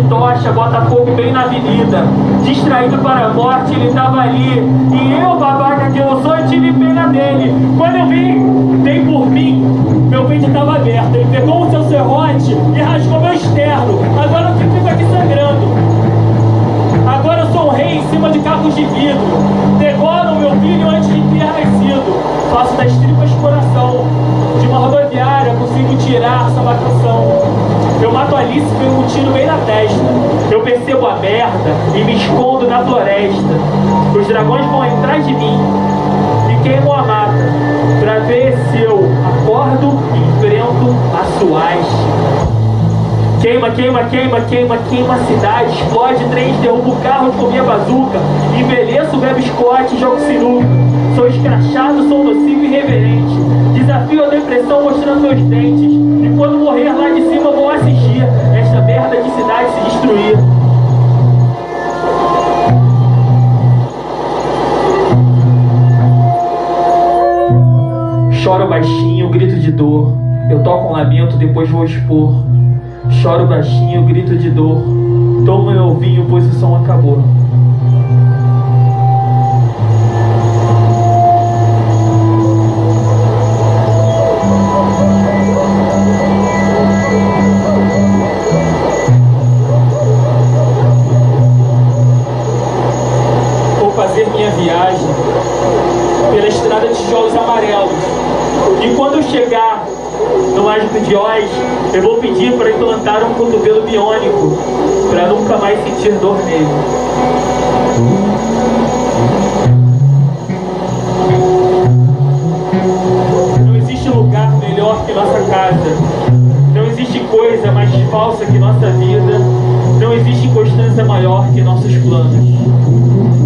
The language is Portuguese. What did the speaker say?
tocha, bota fogo bem na avenida. Distraído para a morte, ele tava ali. E eu, babaca que eu sou, eu tive pena dele. Quando eu vi, dei por mim. Meu peito tava aberto. Ele pegou o seu serrote e rasgou meu externo. Agora eu fico aqui sangrando. Agora eu sou um rei em cima de cabos de vidro. Degolam meu filho antes de ter nascido. Faço das tripas coração. De uma rodoviária consigo tirar sua canção. Eu mato Alice com um tiro bem na testa. Eu percebo a merda e me escondo na floresta. Os dragões vão atrás de mim e queimam a mata pra ver se eu acordo e enfrento a suástica. Queima, queima, queima, queima, queima a cidade. Explode trens, derruba o carro com minha bazuca. Envelheço, bebo Scott e jogo sinuca. Sou escrachado, sou nocivo e irreverente. Desafio a depressão mostrando meus dentes. E quando morrer lá de cima vou assistir esta merda de cidade se destruir. Choro baixinho, grito de dor. Eu toco um lamento, depois vou expor. Choro baixinho, grito de dor. Tomo meu vinho, pois o som acabou. Vou fazer minha viagem pela estrada de tijolos amarelos. E quando eu chegar no Mágico de Oz, eu vou pedir para implantar um cotovelo biônico, para nunca mais sentir dor nele. Não existe lugar melhor que nossa casa. Não existe coisa mais falsa que nossa vida. Não existe constância maior que nossos planos.